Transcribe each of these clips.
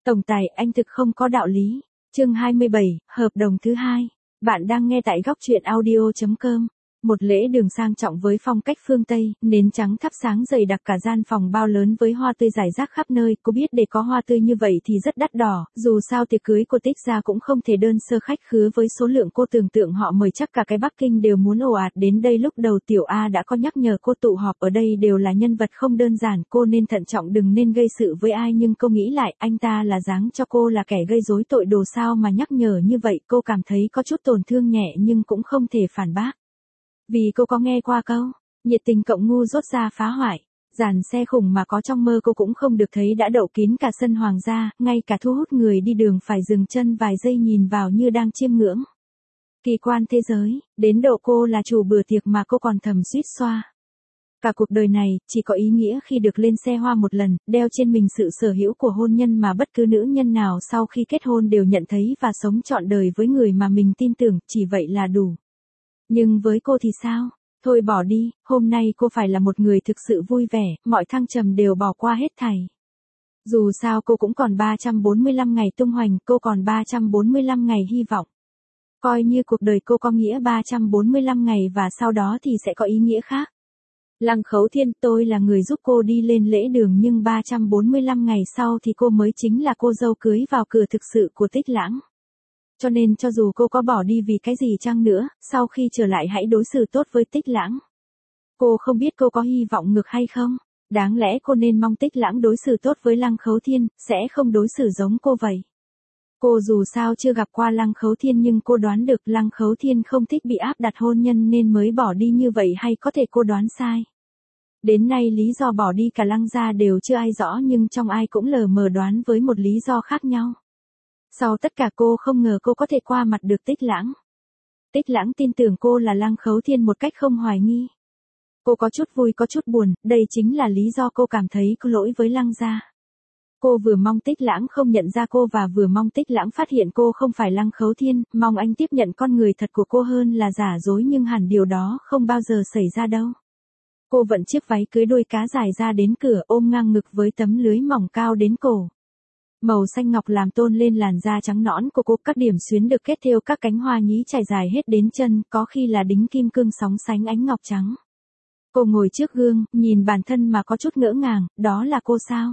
Tổng tài, anh thực không có đạo lý. Chương 27, hợp đồng thứ hai. Bạn đang nghe tại góc truyện audio.com. Một lễ đường sang trọng với phong cách phương Tây, nến trắng thắp sáng dày đặc cả gian phòng bao lớn với hoa tươi rải rác khắp nơi. Cô biết để có hoa tươi như vậy thì rất đắt đỏ, dù sao tiệc cưới của Tích gia cũng không thể đơn sơ khách khứa với số lượng cô tưởng tượng họ mời, chắc cả cái Bắc Kinh đều muốn ồ ạt đến đây. Lúc đầu Tiểu A đã có nhắc nhở cô tụ họp ở đây đều là nhân vật không đơn giản, cô nên thận trọng đừng nên gây sự với ai, nhưng cô nghĩ lại anh ta là dáng cho cô là kẻ gây rối tội đồ sao mà nhắc nhở như vậy. Cô cảm thấy có chút tổn thương nhẹ nhưng cũng không thể phản bác. Vì cô có nghe qua câu, nhiệt tình cộng ngu rốt ra phá hoại. Dàn xe khủng mà có trong mơ cô cũng không được thấy đã đậu kín cả sân hoàng gia, ngay cả thu hút người đi đường phải dừng chân vài giây nhìn vào như đang chiêm ngưỡng. Kỳ quan thế giới, đến độ cô là chủ bữa tiệc mà cô còn thầm suýt xoa. Cả cuộc đời này, chỉ có ý nghĩa khi được lên xe hoa một lần, đeo trên mình sự sở hữu của hôn nhân mà bất cứ nữ nhân nào sau khi kết hôn đều nhận thấy, và sống trọn đời với người mà mình tin tưởng, chỉ vậy là đủ. Nhưng với cô thì sao? Thôi bỏ đi, hôm nay cô phải là một người thực sự vui vẻ, mọi thăng trầm đều bỏ qua hết thảy. Dù sao cô cũng còn 345 ngày tung hoành, cô còn 345 ngày hy vọng. Coi như cuộc đời cô có nghĩa 345 ngày và sau đó thì sẽ có ý nghĩa khác. Lăng Khấu Thiên, tôi là người giúp cô đi lên lễ đường, nhưng 345 ngày sau thì cô mới chính là cô dâu cưới vào cửa thực sự của Tích Lãng. Cho nên cho dù cô có bỏ đi vì cái gì chăng nữa, sau khi trở lại hãy đối xử tốt với Tích Lãng. Cô không biết cô có hy vọng ngược hay không? Đáng lẽ cô nên mong Tích Lãng đối xử tốt với Lăng Khấu Thiên, sẽ không đối xử giống cô vậy. Cô dù sao chưa gặp qua Lăng Khấu Thiên nhưng cô đoán được Lăng Khấu Thiên không thích bị áp đặt hôn nhân nên mới bỏ đi như vậy, hay có thể cô đoán sai. Đến nay lý do bỏ đi cả Lăng gia đều chưa ai rõ, nhưng trong ai cũng lờ mờ đoán với một lý do khác nhau. Sau tất cả cô không ngờ cô có thể qua mặt được Tích Lãng. Tích Lãng tin tưởng cô là Lăng Khấu Thiên một cách không hoài nghi. Cô có chút vui có chút buồn, đây chính là lý do cô cảm thấy có lỗi với Lăng gia. Cô vừa mong Tích Lãng không nhận ra cô và vừa mong Tích Lãng phát hiện cô không phải Lăng Khấu Thiên, mong anh tiếp nhận con người thật của cô hơn là giả dối, nhưng hẳn điều đó không bao giờ xảy ra đâu. Cô vận chiếc váy cưới đôi cá dài ra đến cửa, ôm ngang ngực với tấm lưới mỏng cao đến cổ. Màu xanh ngọc làm tôn lên làn da trắng nõn của cô, các điểm xuyến được kết thêu các cánh hoa nhí trải dài hết đến chân, có khi là đính kim cương sóng sánh ánh ngọc trắng. Cô ngồi trước gương, nhìn bản thân mà có chút ngỡ ngàng, đó là cô sao?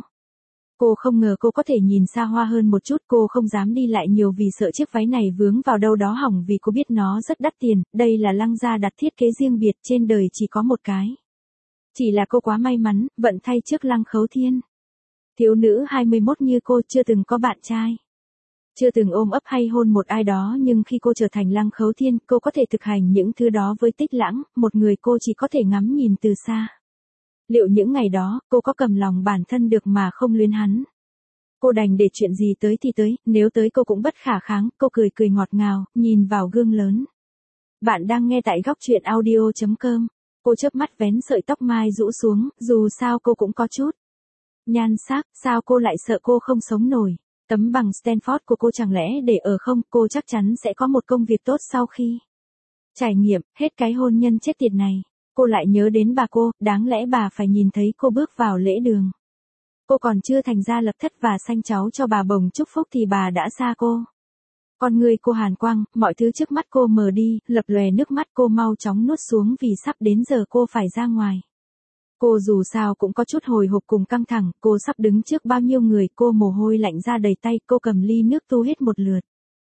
Cô không ngờ cô có thể nhìn xa hoa hơn một chút, cô không dám đi lại nhiều vì sợ chiếc váy này vướng vào đâu đó hỏng, vì cô biết nó rất đắt tiền, đây là Lăng gia đặt thiết kế riêng biệt, trên đời chỉ có một cái. Chỉ là cô quá may mắn, vận thay trước Lăng Khấu Thiên. Thiếu nữ 21 như cô chưa từng có bạn trai, chưa từng ôm ấp hay hôn một ai đó, nhưng khi cô trở thành Lăng Khấu Thiên, cô có thể thực hành những thứ đó với Tích Lãng, một người cô chỉ có thể ngắm nhìn từ xa. Liệu những ngày đó, cô có cầm lòng bản thân được mà không luyến hắn? Cô đành để chuyện gì tới thì tới, nếu tới cô cũng bất khả kháng, cô cười cười ngọt ngào, nhìn vào gương lớn. Bạn đang nghe tại góc truyện audio.com. Cô chớp mắt vén sợi tóc mai rũ xuống, dù sao cô cũng có chút nhan sắc, sao cô lại sợ cô không sống nổi? Tấm bằng Stanford của cô chẳng lẽ để ở không? Cô chắc chắn sẽ có một công việc tốt sau khi trải nghiệm hết cái hôn nhân chết tiệt này. Cô lại nhớ đến bà cô, đáng lẽ bà phải nhìn thấy cô bước vào lễ đường. Cô còn chưa thành ra lập thất và sanh cháu cho bà bồng chúc phúc thì bà đã xa cô. Con người cô hàn quang, mọi thứ trước mắt cô mờ đi, lập lòe nước mắt, cô mau chóng nuốt xuống vì sắp đến giờ cô phải ra ngoài. Cô dù sao cũng có chút hồi hộp cùng căng thẳng, cô sắp đứng trước bao nhiêu người, cô mồ hôi lạnh ra đầy tay, cô cầm ly nước tu hết một lượt.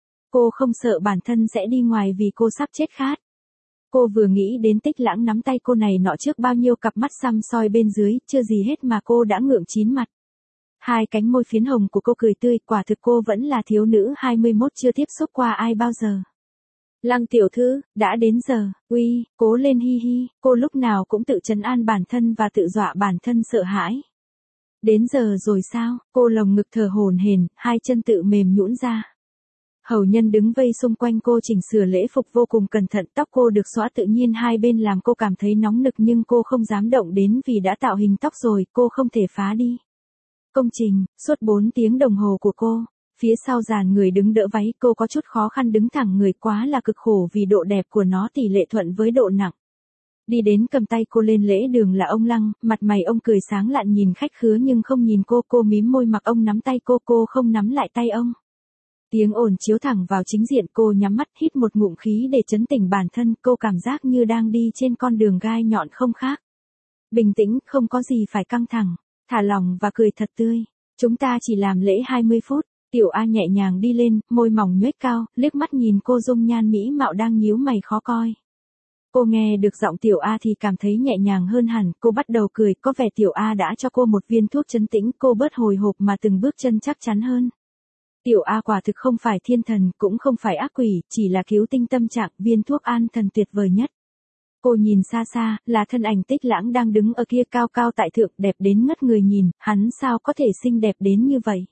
Cô không sợ bản thân sẽ đi ngoài vì cô sắp chết khát. Cô vừa nghĩ đến Tích Lãng nắm tay cô này nọ trước bao nhiêu cặp mắt săm soi bên dưới, chưa gì hết mà cô đã ngượng chín mặt. Hai cánh môi phiến hồng của cô cười tươi, quả thực cô vẫn là thiếu nữ 21 chưa tiếp xúc qua ai bao giờ. Lăng tiểu thư, đã đến giờ, uy, cố lên hi hi, cô lúc nào cũng tự trấn an bản thân và tự dọa bản thân sợ hãi. Đến giờ rồi sao? Cô lồng ngực thở hổn hển, hai chân tự mềm nhũn ra. Hầu nhân đứng vây xung quanh cô chỉnh sửa lễ phục vô cùng cẩn thận, tóc cô được xõa tự nhiên hai bên làm cô cảm thấy nóng nực, nhưng cô không dám động đến vì đã tạo hình tóc rồi, cô không thể phá đi. Công trình, suốt 4 tiếng đồng hồ của cô, phía sau dàn người đứng đỡ váy, cô có chút khó khăn đứng thẳng người, quá là cực khổ vì độ đẹp của nó tỷ lệ thuận với độ nặng. Đi đến cầm tay cô lên lễ đường là ông Lăng, mặt mày ông cười sáng lạn nhìn khách khứa nhưng không nhìn cô mím môi mặc ông nắm tay cô không nắm lại tay ông. Tiếng ồn chiếu thẳng vào chính diện cô nhắm mắt hít một ngụm khí để trấn tĩnh bản thân, cô cảm giác như đang đi trên con đường gai nhọn không khác. Bình tĩnh, không có gì phải căng thẳng, thả lỏng và cười thật tươi. Chúng ta chỉ làm lễ 20 phút, Tiểu A nhẹ nhàng đi lên, môi mỏng nhoếch cao, liếc mắt nhìn cô dung nhan mỹ mạo đang nhíu mày khó coi. Cô nghe được giọng Tiểu A thì cảm thấy nhẹ nhàng hơn hẳn, cô bắt đầu cười, có vẻ Tiểu A đã cho cô một viên thuốc trấn tĩnh, cô bớt hồi hộp mà từng bước chân chắc chắn hơn. Tiểu A quả thực không phải thiên thần, cũng không phải ác quỷ, chỉ là cứu tinh tâm trạng, viên thuốc an thần tuyệt vời nhất. Cô nhìn xa xa, là thân ảnh Tích Lãng đang đứng ở kia cao cao tại thượng, đẹp đến ngất người nhìn, hắn sao có thể xinh đẹp đến như vậy.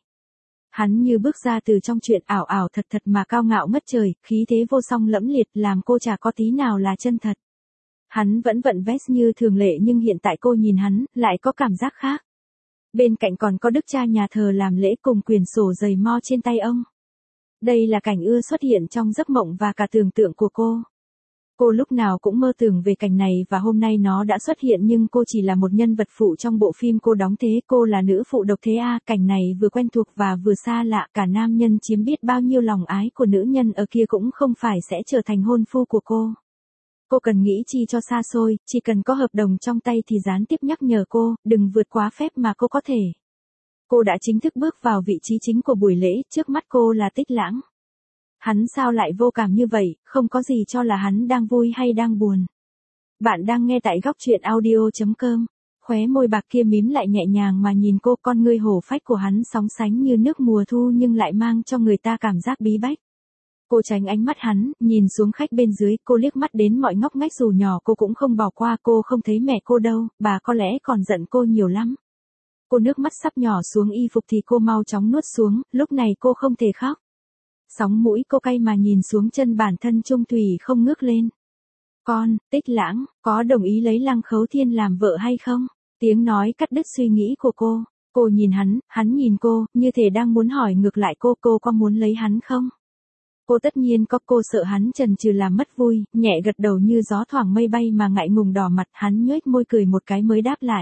Hắn như bước ra từ trong chuyện ảo ảo thật thật mà cao ngạo ngất trời, khí thế vô song lẫm liệt làm cô chả có tí nào là chân thật. Hắn vẫn vận vest như thường lệ nhưng hiện tại cô nhìn hắn, lại có cảm giác khác. Bên cạnh còn có đức cha nhà thờ làm lễ cùng quyển sổ dày mo trên tay ông. Đây là cảnh ưa xuất hiện trong giấc mộng và cả tưởng tượng của cô. Cô lúc nào cũng mơ tưởng về cảnh này và hôm nay nó đã xuất hiện nhưng cô chỉ là một nhân vật phụ trong bộ phim cô đóng thế. Cô là nữ phụ độc thế a, cảnh này vừa quen thuộc và vừa xa lạ, cả nam nhân chiếm biết bao nhiêu lòng ái của nữ nhân ở kia cũng không phải sẽ trở thành hôn phu của cô. Cô cần nghĩ chi cho xa xôi, chỉ cần có hợp đồng trong tay thì gián tiếp nhắc nhở cô, đừng vượt quá phép mà cô có thể. Cô đã chính thức bước vào vị trí chính của buổi lễ, trước mắt cô là Tích Lãng. Hắn sao lại vô cảm như vậy, không có gì cho là hắn đang vui hay đang buồn. Bạn đang nghe tại góc truyện audio.com. Khóe môi bạc kia mím lại nhẹ nhàng mà nhìn cô, con ngươi hổ phách của hắn sóng sánh như nước mùa thu nhưng lại mang cho người ta cảm giác bí bách. Cô tránh ánh mắt hắn, nhìn xuống khách bên dưới, cô liếc mắt đến mọi ngóc ngách dù nhỏ cô cũng không bỏ qua, cô không thấy mẹ cô đâu, bà có lẽ còn giận cô nhiều lắm. Cô nước mắt sắp nhỏ xuống y phục thì cô mau chóng nuốt xuống, lúc này cô không thể khóc. Sóng mũi cô cay mà nhìn xuống chân bản thân trung thủy không ngước lên. Con, Tích Lãng, có đồng ý lấy Lăng Khấu Thiên làm vợ hay không? Tiếng nói cắt đứt suy nghĩ của cô. Cô nhìn hắn nhìn cô, như thể đang muốn hỏi ngược lại cô có muốn lấy hắn không? Cô tất nhiên có, cô sợ hắn chần chừ làm mất vui, nhẹ gật đầu như gió thoảng mây bay mà ngại ngùng đỏ mặt, hắn nhoếch môi cười một cái mới đáp lại.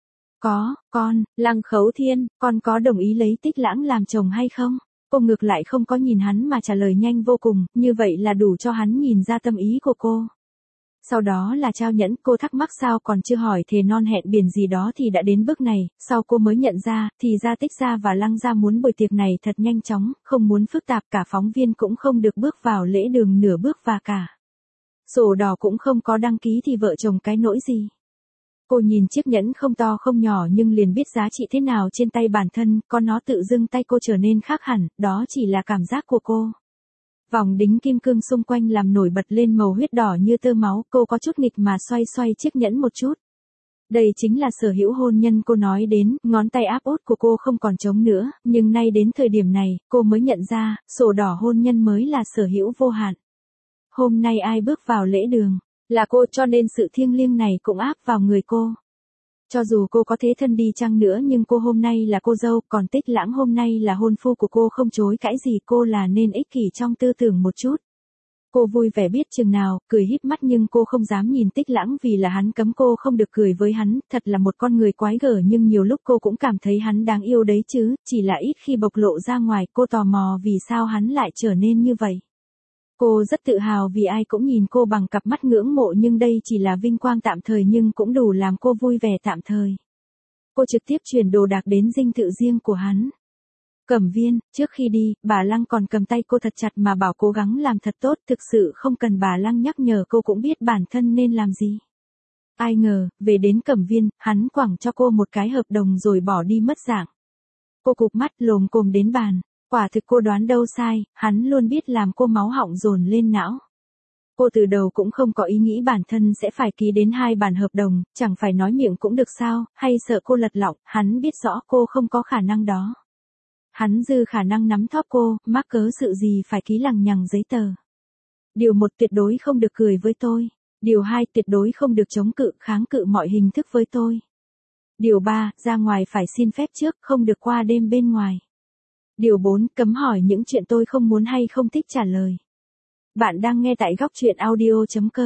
Có, con, Lăng Khấu Thiên, con có đồng ý lấy Tích Lãng làm chồng hay không? Cô ngược lại không có nhìn hắn mà trả lời nhanh vô cùng, như vậy là đủ cho hắn nhìn ra tâm ý của cô. Sau đó là trao nhẫn, cô thắc mắc sao còn chưa hỏi thề non hẹn biển gì đó thì đã đến bước này, sau cô mới nhận ra, thì ra Tích gia và Lăng gia muốn buổi tiệc này thật nhanh chóng, không muốn phức tạp, cả phóng viên cũng không được bước vào lễ đường nửa bước và cả sổ đỏ cũng không có đăng ký thì vợ chồng cái nỗi gì. Cô nhìn chiếc nhẫn không to không nhỏ nhưng liền biết giá trị thế nào trên tay bản thân, có nó tự dưng tay cô trở nên khác hẳn, đó chỉ là cảm giác của cô. Vòng đính kim cương xung quanh làm nổi bật lên màu huyết đỏ như tơ máu, cô có chút nghịch mà xoay chiếc nhẫn một chút. Đây chính là sở hữu hôn nhân cô nói đến, ngón tay áp út của cô không còn trống nữa, nhưng nay đến thời điểm này, cô mới nhận ra, sổ đỏ hôn nhân mới là sở hữu vô hạn. Hôm nay ai bước vào lễ đường? Là cô, cho nên sự thiêng liêng này cũng áp vào người cô. Cho dù cô có thế thân đi chăng nữa nhưng cô hôm nay là cô dâu, còn Tích Lãng hôm nay là hôn phu của cô, không chối cãi gì, cô là nên ích kỷ trong tư tưởng một chút. Cô vui vẻ biết chừng nào, cười híp mắt nhưng cô không dám nhìn Tích Lãng vì là hắn cấm cô không được cười với hắn, thật là một con người quái gở nhưng nhiều lúc cô cũng cảm thấy hắn đáng yêu đấy chứ, chỉ là ít khi bộc lộ ra ngoài, cô tò mò vì sao hắn lại trở nên như vậy. Cô rất tự hào vì ai cũng nhìn cô bằng cặp mắt ngưỡng mộ nhưng đây chỉ là vinh quang tạm thời nhưng cũng đủ làm cô vui vẻ tạm thời. Cô trực tiếp chuyển đồ đạc đến dinh thự riêng của hắn. Cẩm Viên, trước khi đi, bà Lăng còn cầm tay cô thật chặt mà bảo cố gắng làm thật tốt, thực sự không cần bà Lăng nhắc nhở cô cũng biết bản thân nên làm gì. Ai ngờ, về đến Cẩm Viên, hắn quẳng cho cô một cái hợp đồng rồi bỏ đi mất dạng. Cô cụp mắt lồm cồm đến bàn. Quả thực cô đoán đâu sai, hắn luôn biết làm cô máu họng dồn lên não. Cô từ đầu cũng không có ý nghĩ bản thân sẽ phải ký đến 2 bản hợp đồng, chẳng phải nói miệng cũng được sao, hay sợ cô lật lọng, hắn biết rõ cô không có khả năng đó. Hắn dư khả năng nắm thóp cô, mắc cớ sự gì phải ký lằng nhằng giấy tờ. Điều 1 tuyệt đối không được cười với tôi. Điều 2 tuyệt đối không được chống cự, kháng cự mọi hình thức với tôi. Điều 3, ra ngoài phải xin phép trước, không được qua đêm bên ngoài. Điều 4, cấm hỏi những chuyện tôi không muốn hay không thích trả lời. Bạn đang nghe tại góc truyện audio.com.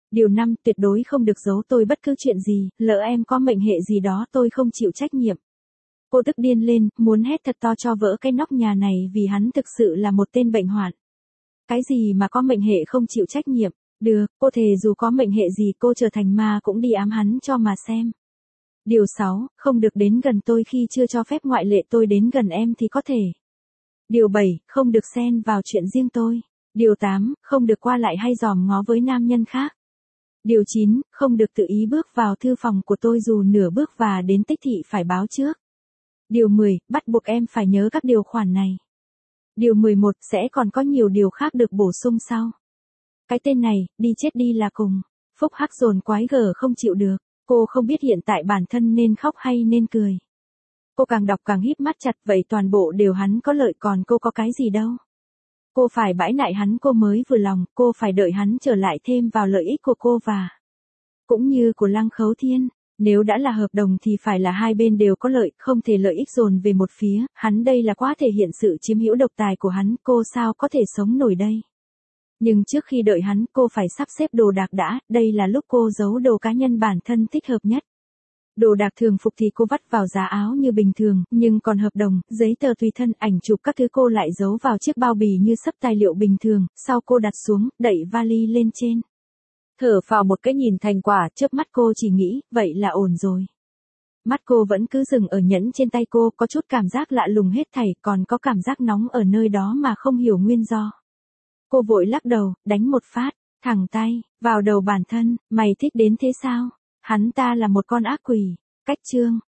Điều 5, tuyệt đối không được giấu tôi bất cứ chuyện gì, lỡ em có mệnh hệ gì đó tôi không chịu trách nhiệm. Cô tức điên lên, muốn hét thật to cho vỡ cái nóc nhà này vì hắn thực sự là một tên bệnh hoạn. Cái gì mà có mệnh hệ không chịu trách nhiệm, được, cô thề dù có mệnh hệ gì cô trở thành ma cũng đi ám hắn cho mà xem. Điều 6, không được đến gần tôi khi chưa cho phép ngoại lệ tôi đến gần em thì có thể. Điều 7, không được xen vào chuyện riêng tôi. Điều 8, không được qua lại hay dòm ngó với nam nhân khác. Điều 9, không được tự ý bước vào thư phòng của tôi dù nửa bước và đến tích thị phải báo trước. Điều 10, bắt buộc em phải nhớ các điều khoản này. Điều 11, sẽ còn có nhiều điều khác được bổ sung sau. Cái tên này, đi chết đi là cùng. Phúc Hắc dồn quái gở không chịu được. Cô không biết hiện tại bản thân nên khóc hay nên cười. Cô càng đọc càng híp mắt chặt, vậy toàn bộ đều hắn có lợi còn cô có cái gì đâu. Cô phải bãi nại hắn cô mới vừa lòng, cô phải đợi hắn trở lại thêm vào lợi ích của cô và cũng như của Lăng Khấu Thiên. Nếu đã là hợp đồng thì phải là hai bên đều có lợi, không thể lợi ích dồn về một phía, hắn đây là quá thể hiện sự chiếm hữu độc tài của hắn, cô sao có thể sống nổi đây. Nhưng trước khi đợi hắn, cô phải sắp xếp đồ đạc đã, đây là lúc cô giấu đồ cá nhân bản thân thích hợp nhất. Đồ đạc thường phục thì cô vắt vào giá áo như bình thường, nhưng còn hợp đồng, giấy tờ tùy thân, ảnh chụp các thứ cô lại giấu vào chiếc bao bì như xấp tài liệu bình thường, sau cô đặt xuống, đẩy vali lên trên. Thở phào một cái nhìn thành quả, chớp mắt cô chỉ nghĩ, vậy là ổn rồi. Mắt cô vẫn cứ dừng ở nhẫn trên tay cô, có chút cảm giác lạ lùng hết thảy, còn có cảm giác nóng ở nơi đó mà không hiểu nguyên do. Cô vội lắc đầu, đánh một phát, thẳng tay, vào đầu bản thân, mày thích đến thế sao? Hắn ta là một con ác quỷ. Cách chương